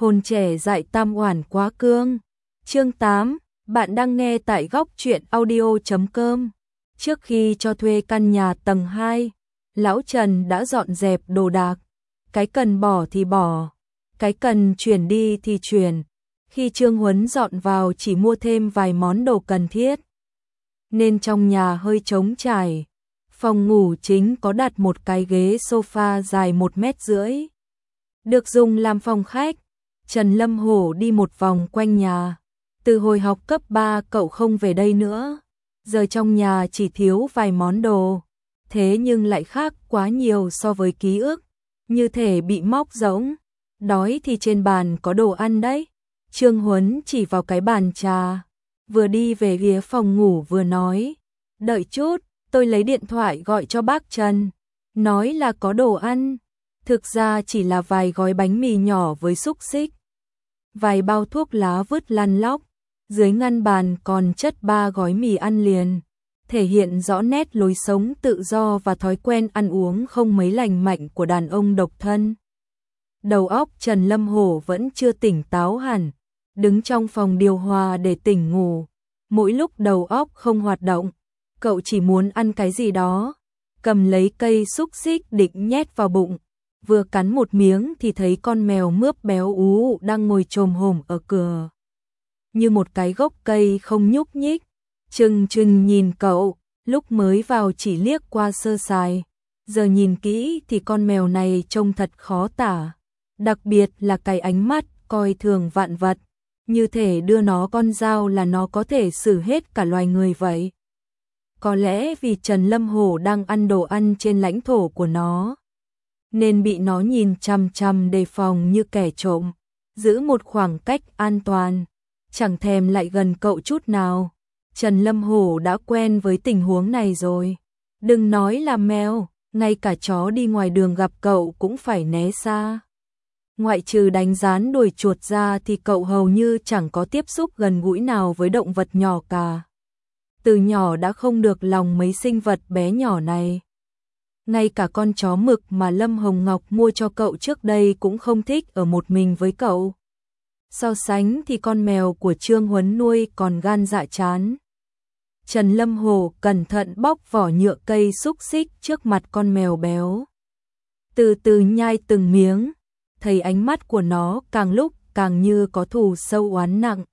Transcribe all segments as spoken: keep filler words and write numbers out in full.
Hồn trẻ dại tam oản quá cương. Chương tám, bạn đang nghe tại góc truyện audio chấm com. Trước khi cho thuê căn nhà tầng hai, lão Trần đã dọn dẹp đồ đạc. Cái cần bỏ thì bỏ, cái cần chuyển đi thì chuyển. Khi Trương Huấn dọn vào chỉ mua thêm vài món đồ cần thiết, nên trong nhà hơi trống trải. Phòng ngủ chính có đặt một cái ghế sofa dài một mét rưỡi, được dùng làm phòng khách. Trần Lâm Hổ đi một vòng quanh nhà. Từ hồi học cấp ba cậu không về đây nữa. Giờ trong nhà chỉ thiếu vài món đồ, thế nhưng lại khác quá nhiều so với ký ức, như thể bị móc rỗng. Đói thì trên bàn có đồ ăn đấy. Trương Huấn chỉ vào cái bàn trà, vừa đi về phía phòng ngủ vừa nói, đợi chút, tôi lấy điện thoại gọi cho bác Trần, nói là có đồ ăn. Thực ra chỉ là vài gói bánh mì nhỏ với xúc xích, vài bao thuốc lá vứt lăn lóc. Dưới ngăn bàn còn chất ba gói mì ăn liền, thể hiện rõ nét lối sống tự do và thói quen ăn uống không mấy lành mạnh của đàn ông độc thân. Đầu óc Trần Lâm Hổ vẫn chưa tỉnh táo hẳn, đứng trong phòng điều hòa để tỉnh ngủ. Mỗi lúc đầu óc không hoạt động, cậu chỉ muốn ăn cái gì đó, cầm lấy cây xúc xích định nhét vào bụng. Vừa cắn một miếng thì thấy con mèo mướp béo ú đang ngồi chồm hổm ở cửa, như một cái gốc cây không nhúc nhích, trừng trừng nhìn cậu. Lúc mới vào chỉ liếc qua sơ sài, giờ nhìn kỹ thì con mèo này trông thật khó tả, đặc biệt là cái ánh mắt coi thường vạn vật, như thể đưa nó con dao là nó có thể xử hết cả loài người vậy. Có lẽ vì Trần Lâm Hổ đang ăn đồ ăn trên lãnh thổ của nó, nên bị nó nhìn chằm chằm đề phòng như kẻ trộm, giữ một khoảng cách an toàn, chẳng thèm lại gần cậu chút nào. Trần Lâm Hổ đã quen với tình huống này rồi. Đừng nói là mèo, ngay cả chó đi ngoài đường gặp cậu cũng phải né xa. Ngoại trừ đánh rán đuổi chuột ra thì cậu hầu như chẳng có tiếp xúc gần gũi nào với động vật nhỏ cả. Từ nhỏ đã không được lòng mấy sinh vật bé nhỏ này. Ngay cả con chó mực mà Lâm Hồng Ngọc mua cho cậu trước đây cũng không thích ở một mình với cậu. So sánh thì con mèo của Trương Huấn nuôi còn gan dạ chán. Trần Lâm Hổ cẩn thận bóc vỏ nhựa cây xúc xích trước mặt con mèo béo, từ từ nhai từng miếng, thấy ánh mắt của nó càng lúc càng như có thù sâu oán nặng.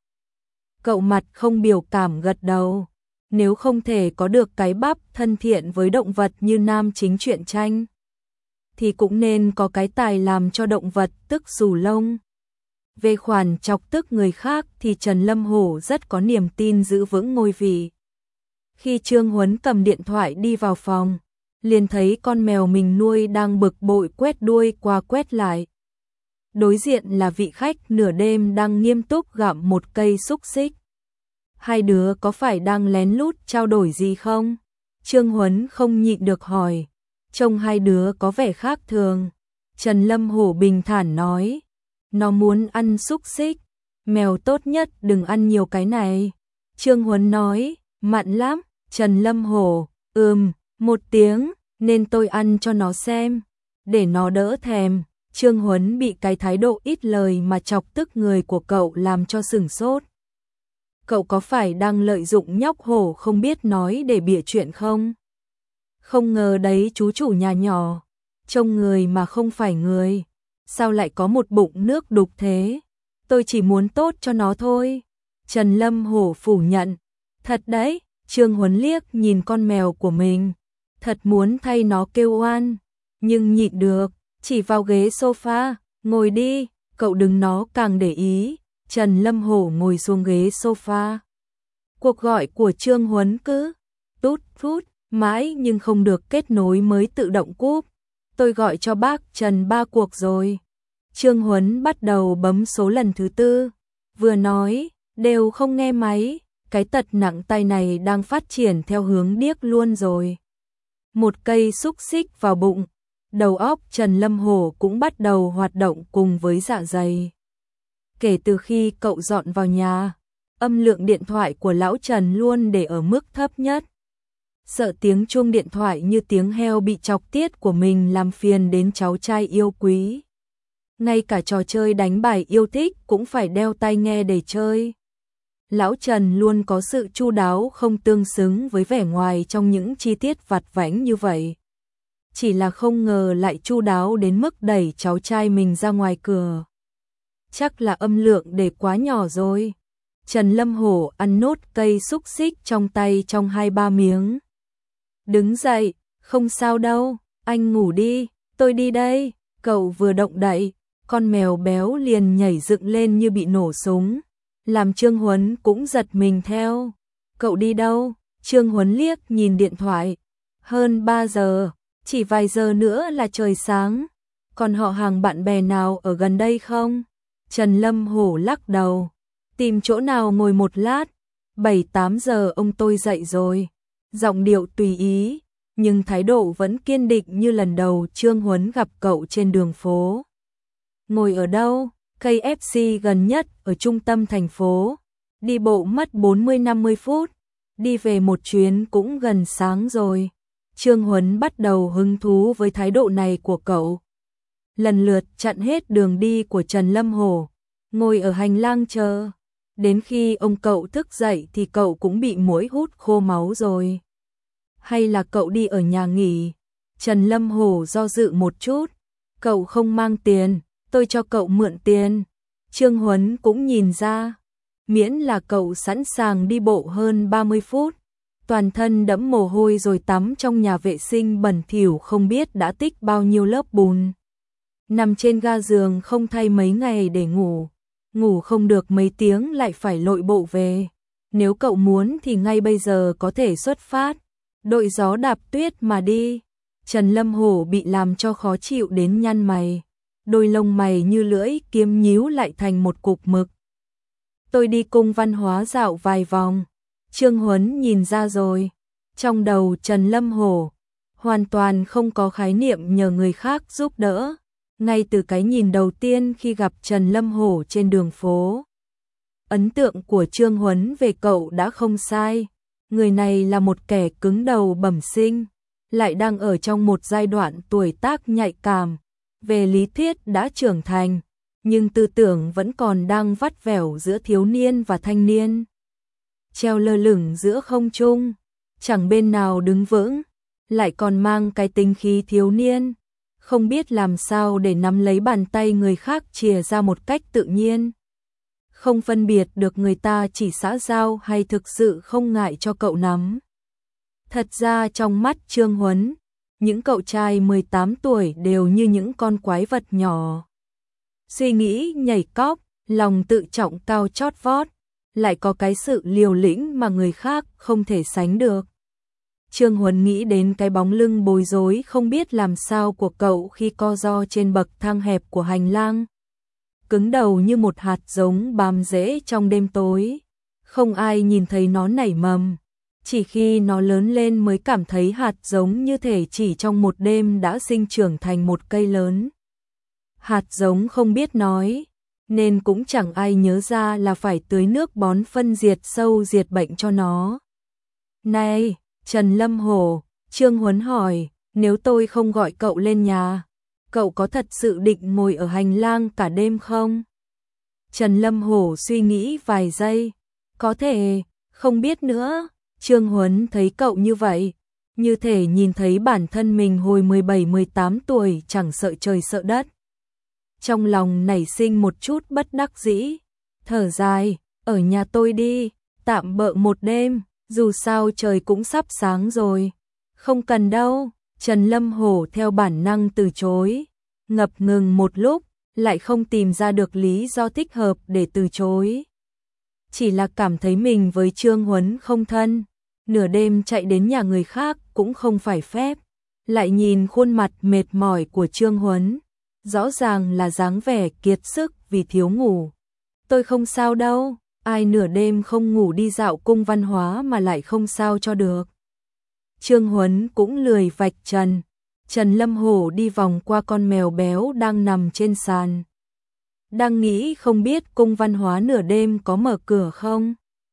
Cậu mặt không biểu cảm gật đầu. Nếu không thể có được cái bắp thân thiện với động vật như nam chính truyện tranh, thì cũng nên có cái tài làm cho động vật tức xù lông. Về khoản chọc tức người khác thì Trần Lâm Hổ rất có niềm tin giữ vững ngôi vị. Khi Trương Huấn cầm điện thoại đi vào phòng, liền thấy con mèo mình nuôi đang bực bội quét đuôi qua quét lại. Đối diện là vị khách nửa đêm đang nghiêm túc gặm một cây xúc xích. Hai đứa có phải đang lén lút trao đổi gì không? Trương Huấn không nhịn được hỏi. Trông hai đứa có vẻ khác thường. Trần Lâm Hổ bình thản nói, nó muốn ăn xúc xích. Mèo tốt nhất đừng ăn nhiều cái này. Trương Huấn nói, mặn lắm. Trần Lâm Hổ, ừm, một tiếng, nên tôi ăn cho nó xem, để nó đỡ thèm. Trương Huấn bị cái thái độ ít lời mà chọc tức người của cậu làm cho sửng sốt. Cậu có phải đang lợi dụng nhóc hổ không biết nói để bịa chuyện không? Không ngờ đấy chú chủ nhà nhỏ, trông người mà không phải người, sao lại có một bụng nước đục thế? Tôi chỉ muốn tốt cho nó thôi. Trần Lâm Hổ phủ nhận. Thật đấy. Trương Huấn liếc nhìn con mèo của mình, thật muốn thay nó kêu oan, nhưng nhịn được, chỉ vào ghế sofa, ngồi đi, cậu đừng nó càng để ý. Trần Lâm Hổ ngồi xuống ghế sofa. Cuộc gọi của Trương Huấn cứ tút phút mãi nhưng không được kết nối mới tự động cúp. Tôi gọi cho bác Trần ba cuộc rồi. Trương Huấn bắt đầu bấm số lần thứ tư, vừa nói, đều không nghe máy. Cái tật nặng tay này đang phát triển theo hướng điếc luôn rồi. Một cây xúc xích vào bụng, đầu óc Trần Lâm Hổ cũng bắt đầu hoạt động cùng với dạ dày. Kể từ khi cậu dọn vào nhà, âm lượng điện thoại của lão Trần luôn để ở mức thấp nhất. Sợ tiếng chuông điện thoại như tiếng heo bị chọc tiết của mình làm phiền đến cháu trai yêu quý. ngay cả trò chơi đánh bài yêu thích cũng phải đeo tai nghe để chơi. Lão Trần luôn có sự chu đáo không tương xứng với vẻ ngoài trong những chi tiết vặt vãnh như vậy. Chỉ là không ngờ lại chu đáo đến mức đẩy cháu trai mình ra ngoài cửa. Chắc là âm lượng để quá nhỏ rồi. Trần Lâm Hổ ăn nốt cây xúc xích trong tay trong hai ba miếng. Đứng dậy, không sao đâu, anh ngủ đi, tôi đi đây. Cậu vừa động đậy, con mèo béo liền nhảy dựng lên như bị nổ súng, làm Trương Huấn cũng giật mình theo. Cậu đi đâu? Trương Huấn liếc nhìn điện thoại. Hơn ba giờ, chỉ vài giờ nữa là trời sáng. Còn họ hàng bạn bè nào ở gần đây không? Trần Lâm Hổ lắc đầu. Tìm chỗ nào ngồi một lát. Bảy tám giờ ông tôi dậy rồi. Giọng điệu tùy ý, nhưng thái độ vẫn kiên định như lần đầu Trương Huấn gặp cậu trên đường phố. Ngồi ở đâu? ca ép xê gần nhất ở trung tâm thành phố. Đi bộ mất bốn mươi năm mươi phút. Đi về một chuyến cũng gần sáng rồi. Trương Huấn bắt đầu hứng thú với thái độ này của cậu. Lần lượt chặn hết đường đi của Trần Lâm Hổ. Ngồi ở hành lang chờ. Đến khi ông cậu thức dậy thì cậu cũng bị muỗi hút khô máu rồi. Hay là cậu đi ở nhà nghỉ? Trần Lâm Hổ do dự một chút. Cậu không mang tiền, tôi cho cậu mượn tiền. Trương Huấn cũng nhìn ra. Miễn là cậu sẵn sàng đi bộ hơn ba mươi phút. Toàn thân đẫm mồ hôi rồi tắm trong nhà vệ sinh bẩn thỉu không biết đã tích bao nhiêu lớp bùn. Nằm trên ga giường không thay mấy ngày để ngủ. Ngủ không được mấy tiếng lại phải lội bộ về. Nếu cậu muốn thì ngay bây giờ có thể xuất phát. Đội gió đạp tuyết mà đi. Trần Lâm Hổ bị làm cho khó chịu đến nhăn mày. Đôi lông mày như lưỡi kiếm nhíu lại thành một cục mực. Tôi đi cung văn hóa dạo vài vòng. Trương Huấn nhìn ra rồi. Trong đầu Trần Lâm Hổ hoàn toàn không có khái niệm nhờ người khác giúp đỡ. Ngay từ cái nhìn đầu tiên khi gặp Trần Lâm Hổ trên đường phố, ấn tượng của Trương Huấn về cậu đã không sai. Người này là một kẻ cứng đầu bẩm sinh, lại đang ở trong một giai đoạn tuổi tác nhạy cảm. Về lý thuyết đã trưởng thành, nhưng tư tưởng vẫn còn đang vắt vẻo giữa thiếu niên và thanh niên. Treo lơ lửng giữa không trung, chẳng bên nào đứng vững, lại còn mang cái tính khí thiếu niên. Không biết làm sao để nắm lấy bàn tay người khác chìa ra một cách tự nhiên. Không phân biệt được người ta chỉ xã giao hay thực sự không ngại cho cậu nắm. Thật ra trong mắt Trương Huấn, những cậu trai mười tám tuổi đều như những con quái vật nhỏ. Suy nghĩ nhảy cóc, lòng tự trọng cao chót vót, lại có cái sự liều lĩnh mà người khác không thể sánh được. Trương Huấn nghĩ đến cái bóng lưng bối rối không biết làm sao của cậu khi co ro trên bậc thang hẹp của hành lang. Cứng đầu như một hạt giống bám rễ trong đêm tối. Không ai nhìn thấy nó nảy mầm. Chỉ khi nó lớn lên mới cảm thấy hạt giống như thể chỉ trong một đêm đã sinh trưởng thành một cây lớn. Hạt giống không biết nói, nên cũng chẳng ai nhớ ra là phải tưới nước bón phân diệt sâu diệt bệnh cho nó. Này, Trần Lâm Hổ, Trương Huấn hỏi, nếu tôi không gọi cậu lên nhà, cậu có thật sự định ngồi ở hành lang cả đêm không? Trần Lâm Hổ suy nghĩ vài giây, có thể, không biết nữa. Trương Huấn thấy cậu như vậy, như thể nhìn thấy bản thân mình hồi mười bảy mười tám tuổi chẳng sợ trời sợ đất. Trong lòng nảy sinh một chút bất đắc dĩ, thở dài, ở nhà tôi đi, tạm bợ một đêm, dù sao trời cũng sắp sáng rồi. Không cần đâu, Trần Lâm Hổ theo bản năng từ chối, ngập ngừng một lúc, lại không tìm ra được lý do thích hợp để từ chối. Chỉ là cảm thấy mình với Trương Huấn không thân, nửa đêm chạy đến nhà người khác cũng không phải phép. Lại nhìn khuôn mặt mệt mỏi của Trương Huấn, rõ ràng là dáng vẻ kiệt sức vì thiếu ngủ. Tôi không sao đâu, ai nửa đêm không ngủ đi dạo cung văn hóa mà lại không sao cho được. Trương Huấn cũng lười vạch trần. Trần Lâm Hổ đi vòng qua con mèo béo đang nằm trên sàn. Đang nghĩ không biết cung văn hóa nửa đêm có mở cửa không.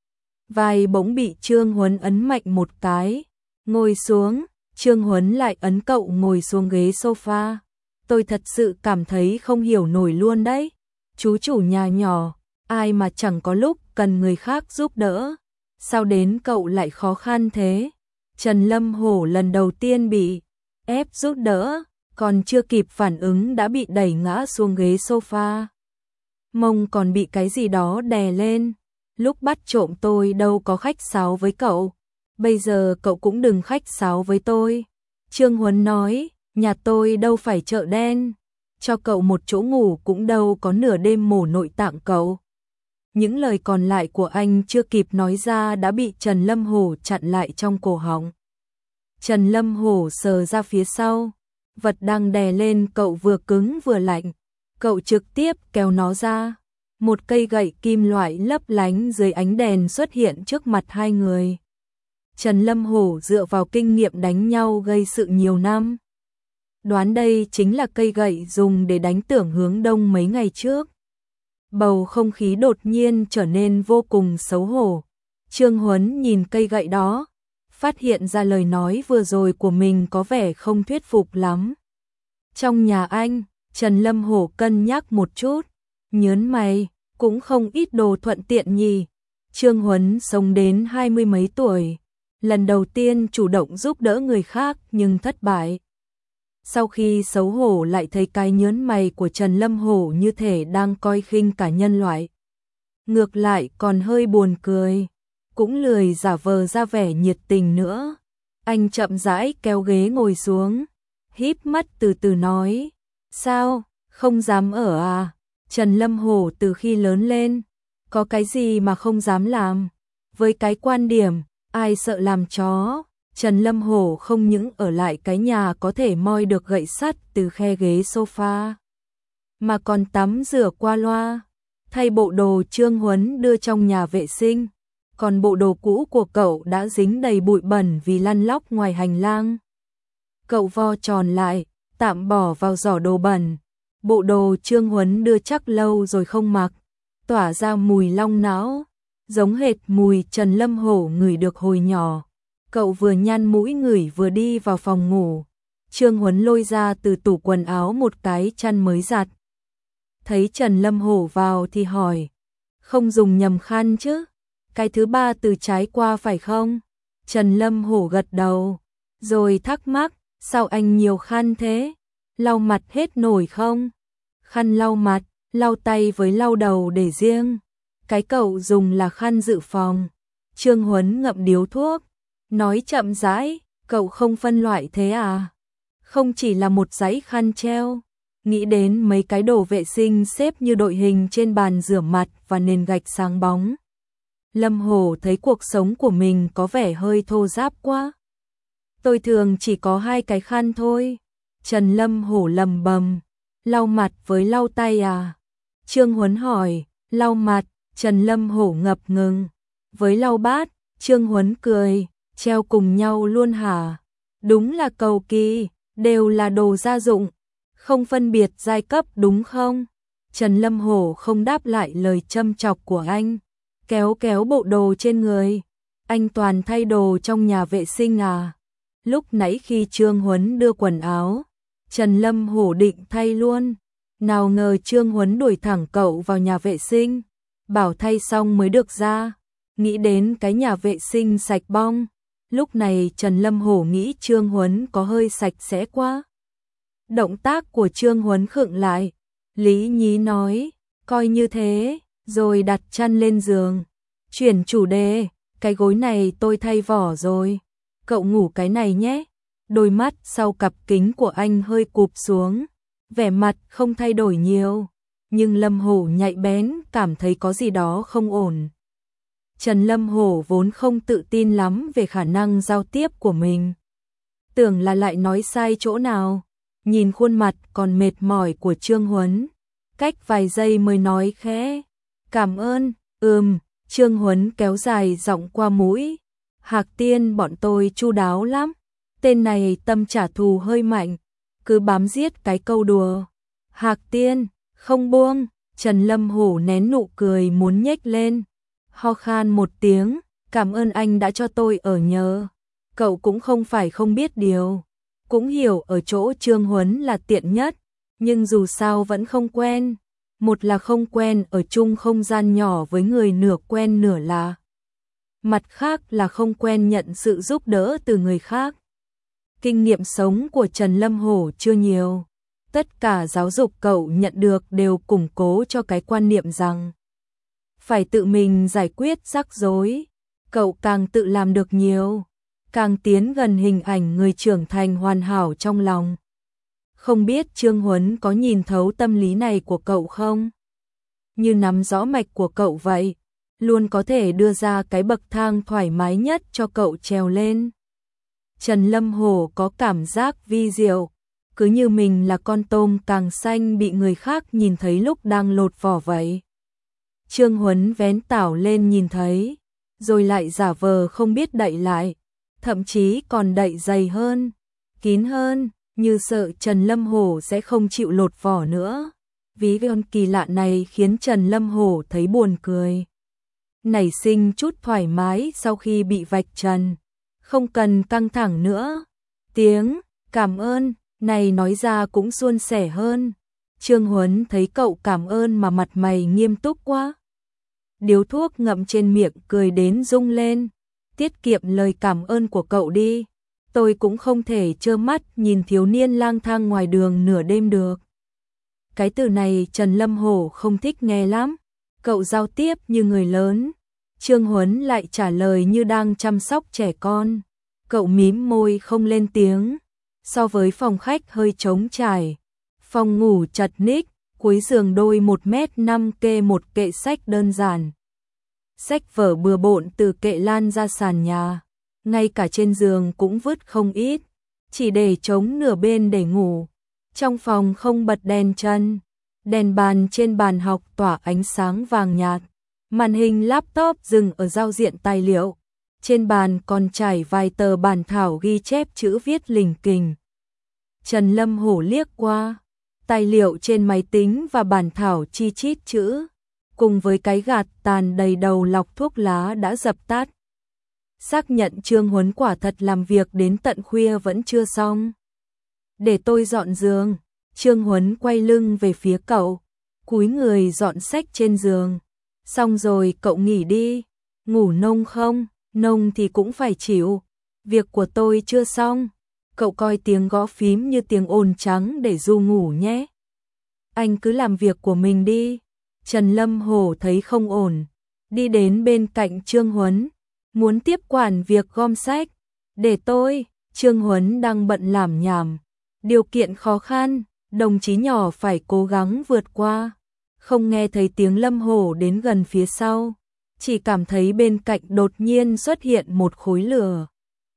Vai bỗng bị Trương Huấn ấn mạnh một cái. Ngồi xuống, Trương Huấn lại ấn cậu ngồi xuống ghế sofa. tôi thật sự cảm thấy không hiểu nổi luôn đấy. Chú chủ nhà nhỏ, ai mà chẳng có lúc cần người khác giúp đỡ. Sao đến cậu lại khó khăn thế? Trần Lâm Hổ lần đầu tiên bị ép giúp đỡ, còn chưa kịp phản ứng đã bị đẩy ngã xuống ghế sofa. Mông còn bị cái gì đó đè lên. Lúc bắt trộm tôi đâu có khách sáo với cậu. Bây giờ cậu cũng đừng khách sáo với tôi. Trương Huấn nói, nhà tôi đâu phải chợ đen. Cho cậu một chỗ ngủ cũng đâu có nửa đêm mổ nội tạng cậu. Những lời còn lại của anh chưa kịp nói ra đã bị Trần Lâm Hổ chặn lại trong cổ họng. Trần Lâm Hổ sờ ra phía sau. Vật đang đè lên cậu vừa cứng vừa lạnh. Cậu trực tiếp kéo nó ra. Một cây gậy kim loại lấp lánh dưới ánh đèn xuất hiện trước mặt hai người. Trần Lâm Hổ dựa vào kinh nghiệm đánh nhau gây sự nhiều năm. Đoán đây chính là cây gậy dùng để đánh Tưởng Hướng Đông mấy ngày trước. Bầu không khí đột nhiên trở nên vô cùng xấu hổ. Trương Huấn nhìn cây gậy đó, phát hiện ra lời nói vừa rồi của mình có vẻ không thuyết phục lắm. Trong nhà anh, Trần Lâm Hổ cân nhắc một chút, nhớn mày, cũng không ít đồ thuận tiện nhỉ. Trương Huấn sống đến hai mươi mấy tuổi, lần đầu tiên chủ động giúp đỡ người khác nhưng thất bại. Sau khi xấu hổ lại thấy cái nhớn mày của Trần Lâm Hổ như thể đang coi khinh cả nhân loại. Ngược lại còn hơi buồn cười, cũng lười giả vờ ra vẻ nhiệt tình nữa. Anh chậm rãi kéo ghế ngồi xuống, híp mắt từ từ nói, sao, không dám ở à? Trần Lâm Hổ từ khi lớn lên, có cái gì mà không dám làm? Với cái quan điểm, ai sợ làm chó, Trần Lâm Hổ không những ở lại cái nhà có thể moi được gậy sắt từ khe ghế sofa, mà còn tắm rửa qua loa, thay bộ đồ Trương Huấn đưa trong nhà vệ sinh, còn bộ đồ cũ của cậu đã dính đầy bụi bẩn vì lăn lóc ngoài hành lang. Cậu vo tròn lại, tạm bỏ vào giỏ đồ bẩn. Bộ đồ Trương Huấn đưa chắc lâu rồi không mặc, tỏa ra mùi long não, giống hệt mùi Trần Lâm Hổ ngửi được hồi nhỏ. Cậu vừa nhăn mũi ngửi vừa đi vào phòng ngủ. Trương Huấn lôi ra từ tủ quần áo một cái chăn mới giặt. Thấy Trần Lâm Hổ vào thì hỏi, không dùng nhầm khăn chứ? Cái thứ ba từ trái qua phải không? Trần Lâm Hổ gật đầu, rồi thắc mắc, sao anh nhiều khăn thế? Lau mặt hết nổi không? Khăn lau mặt, lau tay với lau đầu để riêng. Cái cậu dùng là khăn dự phòng. Trương Huấn ngậm điếu thuốc, nói chậm rãi, cậu không phân loại thế à? Không chỉ là một dãy khăn treo, nghĩ đến mấy cái đồ vệ sinh xếp như đội hình trên bàn rửa mặt và nền gạch sáng bóng. Lâm Hổ thấy cuộc sống của mình có vẻ hơi thô ráp quá. Tôi thường chỉ có hai cái khăn thôi. Trần Lâm Hổ lầm bầm, lau mặt với lau tay à? Trương Huấn hỏi, lau mặt, Trần Lâm Hổ ngập ngừng. Với lau bát, Trương Huấn cười, treo cùng nhau luôn hả? Đúng là cầu kỳ, đều là đồ gia dụng, không phân biệt giai cấp đúng không? Trần Lâm Hổ không đáp lại lời châm chọc của anh, kéo kéo bộ đồ trên người. Anh toàn thay đồ trong nhà vệ sinh à? Lúc nãy khi Trương Huấn đưa quần áo, Trần Lâm Hổ định thay luôn. Nào ngờ Trương Huấn đuổi thẳng cậu vào nhà vệ sinh, bảo thay xong mới được ra. Nghĩ đến cái nhà vệ sinh sạch bong, lúc này Trần Lâm Hổ nghĩ Trương Huấn có hơi sạch sẽ quá. Động tác của Trương Huấn khựng lại, lý nhí nói, coi như thế, rồi đặt chăn lên giường. Chuyển chủ đề, cái gối này tôi thay vỏ rồi, cậu ngủ cái này nhé. Đôi mắt sau cặp kính của anh hơi cụp xuống, vẻ mặt không thay đổi nhiều, nhưng Lâm Hổ nhạy bén cảm thấy có gì đó không ổn. Trần Lâm Hổ vốn không tự tin lắm về khả năng giao tiếp của mình, tưởng là lại nói sai chỗ nào. Nhìn khuôn mặt còn mệt mỏi của Trương Huấn, cách vài giây mới nói khẽ, cảm ơn. Ừm. Trương Huấn kéo dài giọng qua mũi, Hạc Tiên bọn tôi chu đáo lắm. Tên này tâm trả thù hơi mạnh, cứ bám giết cái câu đùa. Hạc Tiên, không buông. Trần Lâm Hổ nén nụ cười muốn nhếch lên, ho khan một tiếng, cảm ơn anh đã cho tôi ở nhờ. Cậu cũng không phải không biết điều, cũng hiểu ở chỗ Trương Huấn là tiện nhất, nhưng dù sao vẫn không quen. Một là không quen ở chung không gian nhỏ với người nửa quen nửa lạ. Mặt khác là không quen nhận sự giúp đỡ từ người khác. Kinh nghiệm sống của Trần Lâm Hổ chưa nhiều. Tất cả giáo dục cậu nhận được đều củng cố cho cái quan niệm rằng phải tự mình giải quyết rắc rối. Cậu càng tự làm được nhiều, càng tiến gần hình ảnh người trưởng thành hoàn hảo trong lòng. Không biết Trương Huấn có nhìn thấu tâm lý này của cậu không? Như nắm rõ mạch của cậu vậy, luôn có thể đưa ra cái bậc thang thoải mái nhất cho cậu trèo lên. Trần Lâm Hổ có cảm giác vi diệu, cứ như mình là con tôm càng xanh bị người khác nhìn thấy lúc đang lột vỏ vậy. Trương Huấn vén tảo lên nhìn thấy, rồi lại giả vờ không biết đậy lại, thậm chí còn đậy dày hơn, kín hơn, như sợ Trần Lâm Hổ sẽ không chịu lột vỏ nữa. Ví von kỳ lạ này khiến Trần Lâm Hổ thấy buồn cười. Nảy sinh chút thoải mái sau khi bị vạch trần, không cần căng thẳng nữa. Tiếng cảm ơn này nói ra cũng suôn sẻ hơn. Trương Huấn thấy cậu cảm ơn mà mặt mày nghiêm túc quá. Điếu thuốc ngậm trên miệng cười đến rung lên. Tiết kiệm lời cảm ơn của cậu đi. Tôi cũng không thể trơ mắt nhìn thiếu niên lang thang ngoài đường nửa đêm được. Cái từ này Trần Lâm Hổ không thích nghe lắm. Cậu giao tiếp như người lớn. Trương Huấn lại trả lời như đang chăm sóc trẻ con. Cậu mím môi không lên tiếng. So với phòng khách hơi trống trải, phòng ngủ chật ních, cuối giường đôi một mét năm kê một kệ sách đơn giản. Sách vở bừa bộn từ kệ lan ra sàn nhà, ngay cả trên giường cũng vứt không ít, chỉ để trống nửa bên để ngủ. Trong phòng không bật đèn chân, đèn bàn trên bàn học tỏa ánh sáng vàng nhạt, màn hình laptop dừng ở giao diện tài liệu. Trên bàn còn trải vài tờ bản thảo ghi chép chữ viết lình kình. Trần Lâm Hổ liếc qua, tài liệu trên máy tính và bản thảo chi chít chữ, cùng với cái gạt tàn đầy đầu lọc thuốc lá đã dập tắt. Xác nhận Trương Huấn quả thật làm việc đến tận khuya vẫn chưa xong. Để tôi dọn giường. Trương Huấn quay lưng về phía cậu, cúi người dọn sách trên giường. Xong rồi cậu nghỉ đi. Ngủ nông không? Nông thì cũng phải chịu. Việc của tôi chưa xong. Cậu coi tiếng gõ phím như tiếng ồn trắng để ru ngủ nhé. Anh cứ làm việc của mình đi. Trần Lâm Hổ thấy không ổn, đi đến bên cạnh Trương Huấn, muốn tiếp quản việc gom sách. Để tôi. Trương Huấn đang bận làm nhảm. Điều kiện khó khăn, đồng chí nhỏ phải cố gắng vượt qua. Không nghe thấy tiếng Lâm Hổ đến gần phía sau, chỉ cảm thấy bên cạnh đột nhiên xuất hiện một khối lửa.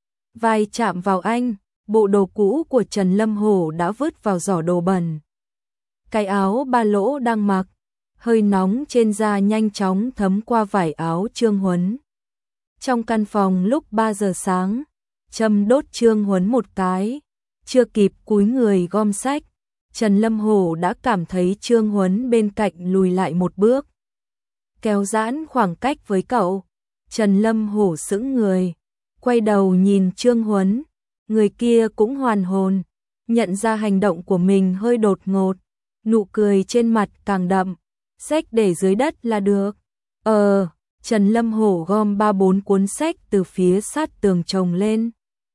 Vai chạm vào anh, bộ đồ cũ của Trần Lâm Hổ đã vứt vào giỏ đồ bẩn. Cái áo ba lỗ đang mặc, hơi nóng trên da nhanh chóng thấm qua vải áo Trương Huấn. Trong căn phòng lúc ba giờ sáng, châm đốt Trương Huấn một cái, chưa kịp cúi người gom sách, Trần Lâm Hổ đã cảm thấy Trương Huấn bên cạnh lùi lại một bước, kéo giãn khoảng cách với cậu. Trần Lâm Hổ sững người, quay đầu nhìn Trương Huấn, người kia cũng hoàn hồn, nhận ra hành động của mình hơi đột ngột, nụ cười trên mặt càng đậm. Sách để dưới đất là được. Ờ, Trần Lâm Hổ gom ba bốn cuốn sách từ phía sát tường chồng lên.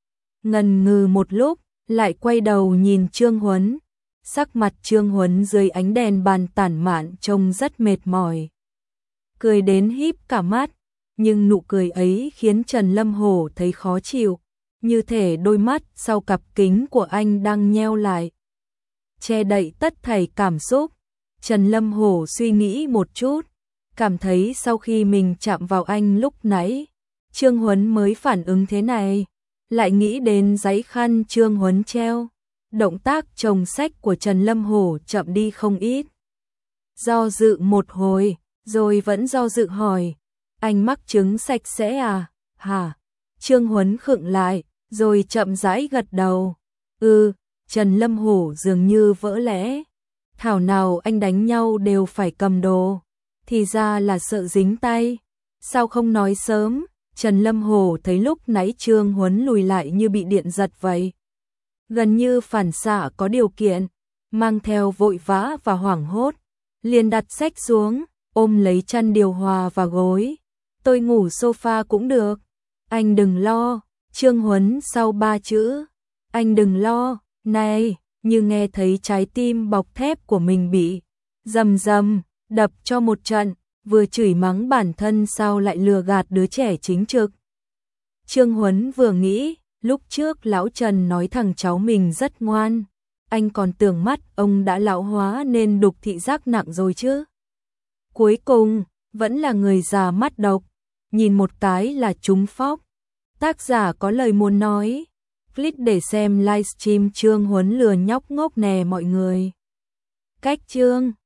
Ngần ngừ một lúc, lại quay đầu nhìn Trương Huấn. Sắc mặt Trương Huấn dưới ánh đèn bàn tản mạn trông rất mệt mỏi. Cười đến híp cả mắt, nhưng nụ cười ấy khiến Trần Lâm Hổ thấy khó chịu, như thể đôi mắt sau cặp kính của anh đang nheo lại, che đậy tất thảy cảm xúc. Trần Lâm Hổ suy nghĩ một chút, cảm thấy sau khi mình chạm vào anh lúc nãy, Trương Huấn mới phản ứng thế này, lại nghĩ đến giấy khăn Trương Huấn treo. Động tác chồng sách của Trần Lâm Hổ chậm đi không ít. Do dự một hồi, rồi vẫn do dự hỏi, anh mắc chứng sạch sẽ à? Hả? Trương Huấn khựng lại, rồi chậm rãi gật đầu. Ừ, Trần Lâm Hổ dường như vỡ lẽ. Thảo nào anh đánh nhau đều phải cầm đồ, thì ra là sợ dính tay. Sao không nói sớm? Trần Lâm Hổ thấy lúc nãy Trương Huấn lùi lại như bị điện giật vậy. Gần như phản xạ có điều kiện, mang theo vội vã và hoảng hốt, liền đặt sách xuống, ôm lấy chăn điều hòa và gối. Tôi ngủ sofa cũng được. Anh đừng lo. Trương Huấn sau ba chữ anh đừng lo này như nghe thấy trái tim bọc thép của mình bị rầm rầm đập cho một trận, vừa chửi mắng bản thân sao lại lừa gạt đứa trẻ chính trực. Trương Huấn vừa nghĩ, lúc trước lão Trần nói thằng cháu mình rất ngoan, anh còn tưởng mắt ông đã lão hóa nên đục thị giác nặng rồi chứ. Cuối cùng, vẫn là người già mắt độc, nhìn một cái là trúng phóc. Tác giả có lời muốn nói, click để xem livestream Trương Huấn lừa nhóc ngốc nè mọi người. Cách chương